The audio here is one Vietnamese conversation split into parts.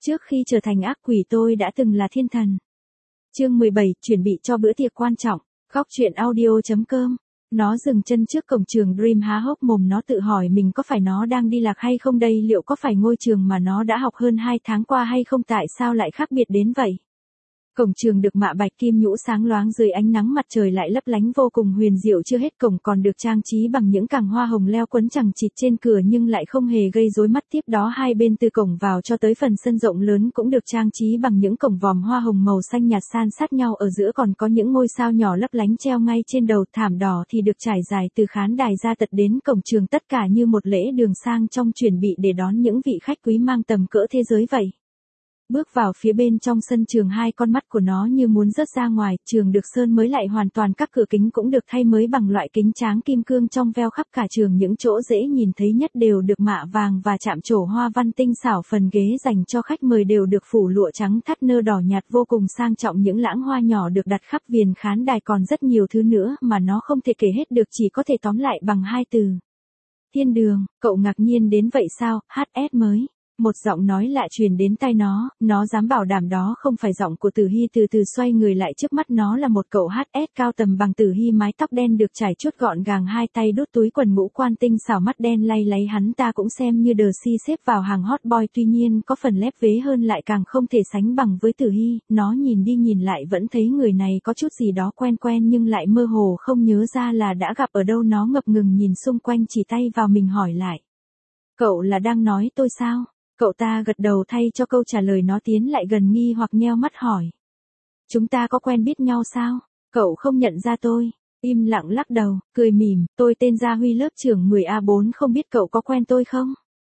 Trước khi trở thành ác quỷ tôi đã từng là thiên thần. Chương 17, chuẩn bị cho bữa tiệc quan trọng. Góc truyện audio.com. Nó dừng chân trước cổng trường Dream há hốc mồm, nó tự hỏi mình có phải nó đang đi lạc hay không đây, liệu có phải ngôi trường mà nó đã học hơn 2 tháng qua hay không, tại sao lại khác biệt đến vậy. Cổng trường được mạ bạch kim nhũ sáng loáng dưới ánh nắng mặt trời lại lấp lánh vô cùng huyền diệu, chưa hết cổng còn được trang trí bằng những càng hoa hồng leo quấn chằng chịt trên cửa nhưng lại không hề gây rối mắt. Tiếp đó hai bên từ cổng vào cho tới phần sân rộng lớn cũng được trang trí bằng những cổng vòm hoa hồng màu xanh nhạt san sát nhau, ở giữa còn có những ngôi sao nhỏ lấp lánh treo ngay trên đầu. Thảm đỏ thì được trải dài từ khán đài ra tận đến cổng trường, tất cả như một lễ đường sang trong chuẩn bị để đón những vị khách quý mang tầm cỡ thế giới vậy. Bước vào phía bên trong sân trường, hai con mắt của nó như muốn rớt ra ngoài. Trường được sơn mới lại hoàn toàn, các cửa kính cũng được thay mới bằng loại kính tráng kim cương trong veo. Khắp cả trường những chỗ dễ nhìn thấy nhất đều được mạ vàng và chạm trổ hoa văn tinh xảo. Phần ghế dành cho khách mời đều được phủ lụa trắng thắt nơ đỏ nhạt vô cùng sang trọng. Những lãng hoa nhỏ được đặt khắp viền khán đài, còn rất nhiều thứ nữa mà nó không thể kể hết được, chỉ có thể tóm lại bằng hai từ: thiên đường. Cậu ngạc nhiên đến vậy sao? HS mới. Một giọng nói lạ truyền đến tai nó dám bảo đảm đó không phải giọng của Tử Hy. Từ từ xoay người lại, trước mắt nó là một cậu HS cao tầm bằng Tử Hy, mái tóc đen được trải chuốt gọn gàng, hai tay đút túi quần, ngũ quan tinh xảo, mắt đen lay láy. Hắn ta cũng xem như đờ si, xếp vào hàng hot boy, tuy nhiên có phần lép vế hơn lại càng không thể sánh bằng với Tử Hy. Nó nhìn đi nhìn lại vẫn thấy người này có chút gì đó quen quen nhưng lại mơ hồ không nhớ ra là đã gặp ở đâu. Nó ngập ngừng nhìn xung quanh, chỉ tay vào mình hỏi lại: cậu là đang nói tôi sao? Cậu ta gật đầu thay cho câu trả lời. Nó tiến lại gần nghi hoặc nheo mắt hỏi: chúng ta có quen biết nhau sao? Cậu không nhận ra tôi? Im lặng lắc đầu, cười mỉm: tôi tên Gia Huy, lớp trưởng 10A4, không biết cậu có quen tôi không?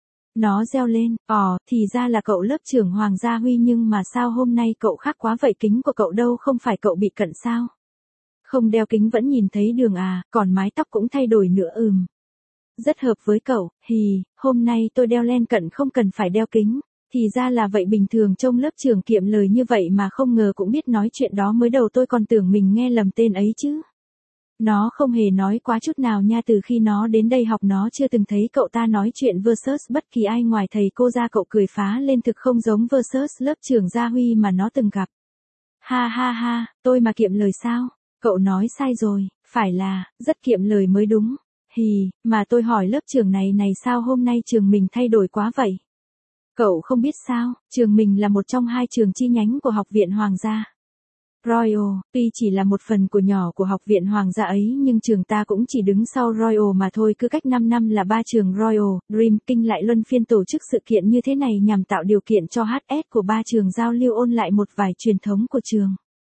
Nó reo lên: thì ra là cậu, lớp trưởng Hoàng Gia Huy, nhưng mà sao hôm nay cậu khác quá vậy, kính của cậu đâu, không phải cậu bị cận sao? Không đeo kính vẫn nhìn thấy đường à, còn mái tóc cũng thay đổi nữa. Rất hợp với cậu. Hôm nay tôi đeo len cận không cần phải đeo kính. Thì ra là vậy, bình thường trông lớp trưởng kiệm lời như vậy mà không ngờ cũng biết nói chuyện đó, mới đầu tôi còn tưởng mình nghe lầm tên ấy chứ. Nó không hề nói quá chút nào nha, từ khi nó đến đây học nó chưa từng thấy cậu ta nói chuyện versus bất kỳ ai ngoài thầy cô ra. Cậu cười phá lên, thực không giống versus lớp trưởng Gia Huy mà nó từng gặp. Ha ha ha, tôi mà kiệm lời sao? Cậu nói sai rồi, phải là rất kiệm lời mới đúng. Mà tôi hỏi lớp trưởng này sao hôm nay trường mình thay đổi quá vậy? Cậu không biết sao, trường mình là một trong hai trường chi nhánh của Học viện Hoàng gia. Royal, tuy chỉ là một phần của nhỏ của Học viện Hoàng gia ấy nhưng trường ta cũng chỉ đứng sau Royal mà thôi. Cứ cách 5 năm là ba trường Royal, Dream, King lại luân phiên tổ chức sự kiện như thế này nhằm tạo điều kiện cho HS của ba trường giao lưu, ôn lại một vài truyền thống của trường.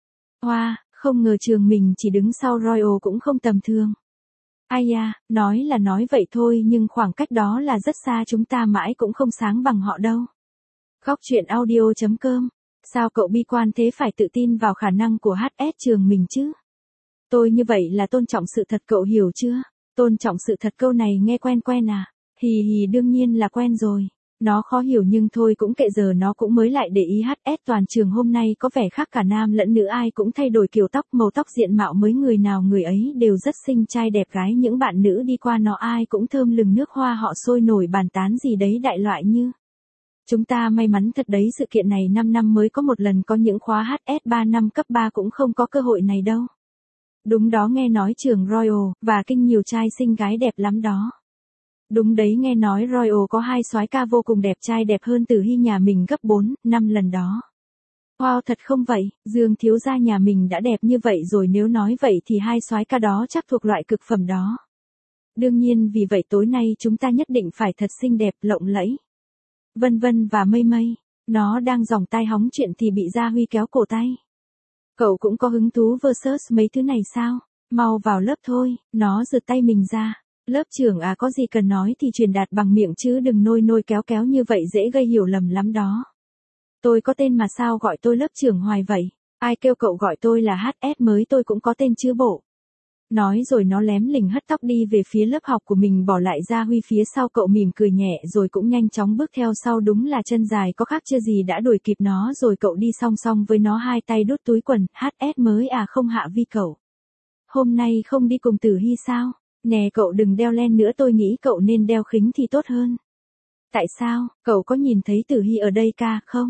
Không ngờ trường mình chỉ đứng sau Royal cũng không tầm thường. Ai da, nói là nói vậy thôi nhưng khoảng cách đó là rất xa, chúng ta mãi cũng không sáng bằng họ đâu. Góc truyện audio.com. Sao cậu bi quan thế, phải tự tin vào khả năng của HS trường mình chứ? Tôi như vậy là tôn trọng sự thật, cậu hiểu chưa? Tôn trọng sự thật, câu này nghe quen quen à? Đương nhiên là quen rồi. Nó khó hiểu nhưng thôi cũng kệ, giờ nó cũng mới lại để ý. HS toàn trường hôm nay có vẻ khác cả nam lẫn nữ, ai cũng thay đổi kiểu tóc, màu tóc, diện mạo mới, người nào người ấy đều rất xinh trai đẹp gái. Những bạn nữ đi qua nó ai cũng thơm lừng nước hoa, họ sôi nổi bàn tán gì đấy đại loại như: chúng ta may mắn thật đấy, sự kiện này 5 năm mới có một lần, có những khóa HS 3 năm cấp 3 cũng không có cơ hội này đâu. Đúng đó, nghe nói trường Royal và King nhiều trai xinh gái đẹp lắm đó. Đúng đấy, nghe nói Royal có hai soái ca vô cùng đẹp trai, đẹp hơn Tử Hy nhà mình gấp 4, 5 lần đó. Wow, thật không vậy? Dương thiếu gia nhà mình đã đẹp như vậy rồi, nếu nói vậy thì hai soái ca đó chắc thuộc loại cực phẩm đó. Đương nhiên, vì vậy tối nay chúng ta nhất định phải thật xinh đẹp, lộng lẫy. Vân vân và mây mây. Nó đang dòng tai hóng chuyện thì bị Gia Huy kéo cổ tay. Cậu cũng có hứng thú versus mấy thứ này sao? Mau vào lớp thôi. Nó giật tay mình ra. Lớp trưởng à, có gì cần nói thì truyền đạt bằng miệng chứ đừng nôi kéo kéo như vậy, dễ gây hiểu lầm lắm đó. Tôi có tên mà sao gọi tôi lớp trưởng hoài vậy? Ai kêu cậu gọi tôi là HS mới, tôi cũng có tên chứ bộ. Nói rồi nó lém lỉnh hất tóc đi về phía lớp học của mình, bỏ lại Gia Huy phía sau. Cậu mỉm cười nhẹ rồi cũng nhanh chóng bước theo sau, đúng là chân dài có khác chưa gì đã đuổi kịp nó rồi. Cậu đi song song với nó, hai tay đút túi quần. HS mới à, không Hạ Vi cậu. Hôm nay không đi cùng Tử Hy sao? Nè cậu đừng đeo len nữa, tôi nghĩ cậu nên đeo khính thì tốt hơn. Tại sao, cậu có nhìn thấy Tử Hy ở đây ca không?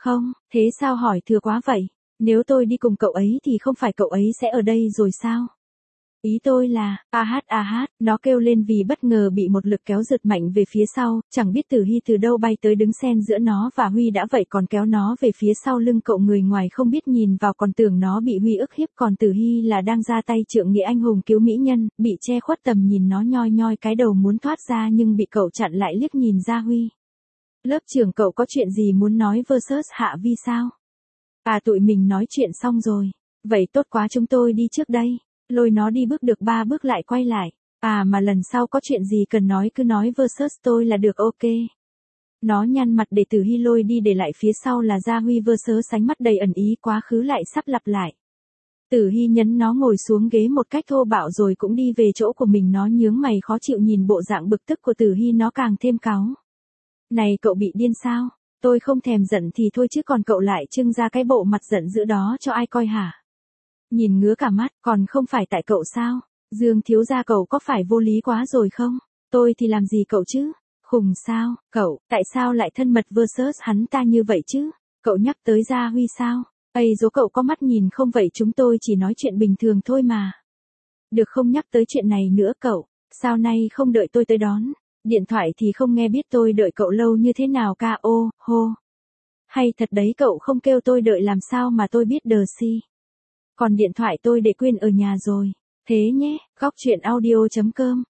Không, thế sao hỏi thừa quá vậy? Nếu tôi đi cùng cậu ấy thì không phải cậu ấy sẽ ở đây rồi sao? Ý tôi là, nó kêu lên vì bất ngờ bị một lực kéo giật mạnh về phía sau, chẳng biết Tử Hy từ đâu bay tới đứng xen giữa nó và Huy đã vậy còn kéo nó về phía sau lưng cậu, người ngoài không biết nhìn vào còn tưởng nó bị Huy ức hiếp, còn Tử Hy là đang ra tay trượng nghĩa anh hùng cứu mỹ nhân, bị che khuất tầm nhìn, nó nhoi nhoi cái đầu muốn thoát ra nhưng bị cậu chặn lại, liếc nhìn ra Huy. Lớp trưởng, cậu có chuyện gì muốn nói versus Hạ Vi sao? À, tụi mình nói chuyện xong rồi. Vậy tốt quá, chúng tôi đi trước đây. Lôi nó đi, bước được 3 bước lại quay lại. À mà lần sau có chuyện gì cần nói cứ nói versus tôi là được, ok. Nó nhăn mặt để Tử Hy lôi đi, để lại phía sau là Gia Huy versus sánh mắt đầy ẩn ý, quá khứ lại sắp lặp lại. Tử Hy nhấn nó ngồi xuống ghế một cách thô bạo rồi cũng đi về chỗ của mình, nó nhướng mày khó chịu nhìn bộ dạng bực tức của Tử Hy, nó càng thêm cáu. Này cậu bị điên sao? Tôi không thèm giận thì thôi chứ còn cậu lại trưng ra cái bộ mặt giận dữ đó cho ai coi hả? Nhìn ngứa cả mắt, còn không phải tại cậu sao? Dương thiếu gia, cậu có phải vô lý quá rồi không? Tôi thì làm gì cậu chứ? Khùng sao? Cậu, tại sao lại thân mật versus hắn ta như vậy chứ? Cậu nhắc tới Gia Huy sao? Ây dố, cậu có mắt nhìn không vậy? Chúng tôi chỉ nói chuyện bình thường thôi mà. Được không, nhắc tới chuyện này nữa cậu. Sao nay không đợi tôi tới đón? Điện thoại thì không nghe, biết tôi đợi cậu lâu như thế nào ca ô, hô. Hay thật đấy, cậu không kêu tôi đợi làm sao mà tôi biết đờ si. Còn điện thoại tôi để quên ở nhà rồi. Thế nhé, góc chuyện audio.com.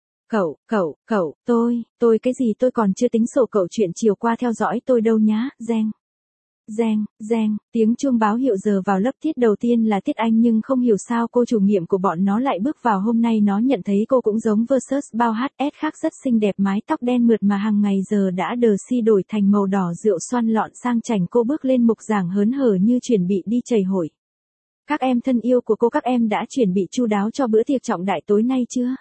Tôi cái gì, tôi còn chưa tính sổ cậu chuyện chiều qua theo dõi tôi đâu nhá, reng, tiếng chuông báo hiệu giờ vào lớp. Tiết đầu tiên là tiết Anh nhưng không hiểu sao cô chủ nhiệm của bọn nó lại bước vào hôm nay. Nó nhận thấy cô cũng giống versus bao HS khác, rất xinh đẹp, mái tóc đen mượt mà hàng ngày giờ đã đờ si đổi thành màu đỏ rượu xoăn lọn sang chảnh. Cô bước lên mục giảng hớn hở như chuẩn bị đi chầy hội. Các em thân yêu của cô, các em đã chuẩn bị chu đáo cho bữa tiệc trọng đại tối nay chưa?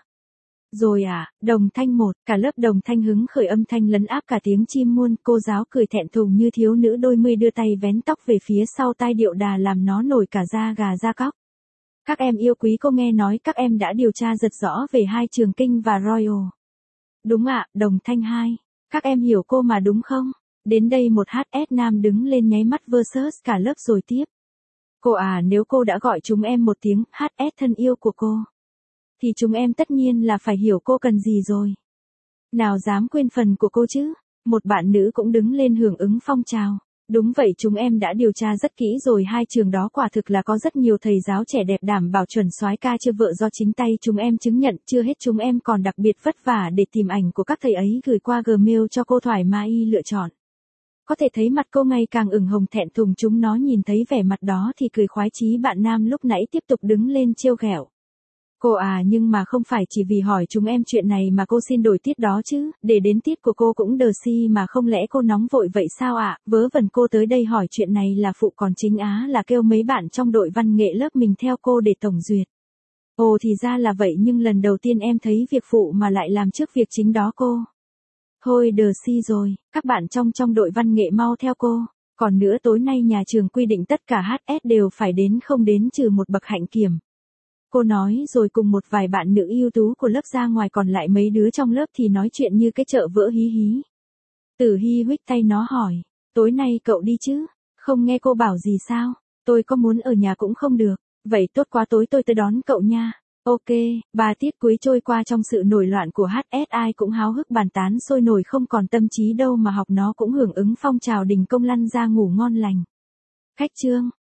Rồi à, đồng thanh một, cả lớp đồng thanh hứng khởi, âm thanh lấn áp cả tiếng chim muôn. Cô giáo cười thẹn thùng như thiếu nữ đôi mươi, đưa tay vén tóc về phía sau tai điệu đà làm nó nổi cả da gà da cóc. Các em yêu quý, cô nghe nói các em đã điều tra giật rõ về hai trường King và Royal. Đúng ạ, đồng thanh hai. Các em hiểu cô mà đúng không? Đến đây một HS nam đứng lên nháy mắt versus cả lớp rồi tiếp. Cô à, nếu cô đã gọi chúng em một tiếng HS thân yêu của cô, thì chúng em tất nhiên là phải hiểu cô cần gì rồi. Nào dám quên phần của cô chứ. Một bạn nữ cũng đứng lên hưởng ứng phong trào. Đúng vậy, chúng em đã điều tra rất kỹ rồi, hai trường đó quả thực là có rất nhiều thầy giáo trẻ đẹp đảm bảo chuẩn soái ca chưa vợ do chính tay chúng em chứng nhận. Chưa hết, chúng em còn đặc biệt vất vả để tìm ảnh của các thầy ấy gửi qua Gmail cho cô thoải mái lựa chọn. Có thể thấy mặt cô ngày càng ửng hồng thẹn thùng. Chúng nó nhìn thấy vẻ mặt đó thì cười khoái chí. Bạn nam lúc nãy tiếp tục đứng lên trêu ghẹo. Cô à, nhưng mà không phải chỉ vì hỏi chúng em chuyện này mà cô xin đổi tiết đó chứ, để đến tiết của cô cũng đờ si mà, không lẽ cô nóng vội vậy sao ạ? Vớ vẩn, cô tới đây hỏi chuyện này là phụ, còn chính á là kêu mấy bạn trong đội văn nghệ lớp mình theo cô để tổng duyệt. Ồ, thì ra là vậy, nhưng lần đầu tiên em thấy việc phụ mà lại làm trước việc chính đó cô. Thôi đờ si rồi, các bạn trong đội văn nghệ mau theo cô. Còn nữa, tối nay nhà trường quy định tất cả HS đều phải đến, không đến trừ một bậc hạnh kiểm. Cô nói rồi cùng một vài bạn nữ ưu tú của lớp ra ngoài, còn lại mấy đứa trong lớp thì nói chuyện như cái chợ vỡ hí hí. Tử Hy huých tay nó hỏi, tối nay cậu đi chứ? Không nghe cô bảo gì sao? Tôi có muốn ở nhà cũng không được. Vậy tốt quá, tối tôi tới đón cậu nha. Ok, 3 tiết cuối trôi qua trong sự nổi loạn của HS, ai cũng háo hức bàn tán sôi nổi, không còn tâm trí đâu mà học. Nó cũng hưởng ứng phong trào đình công lăn ra ngủ ngon lành. Khách trương.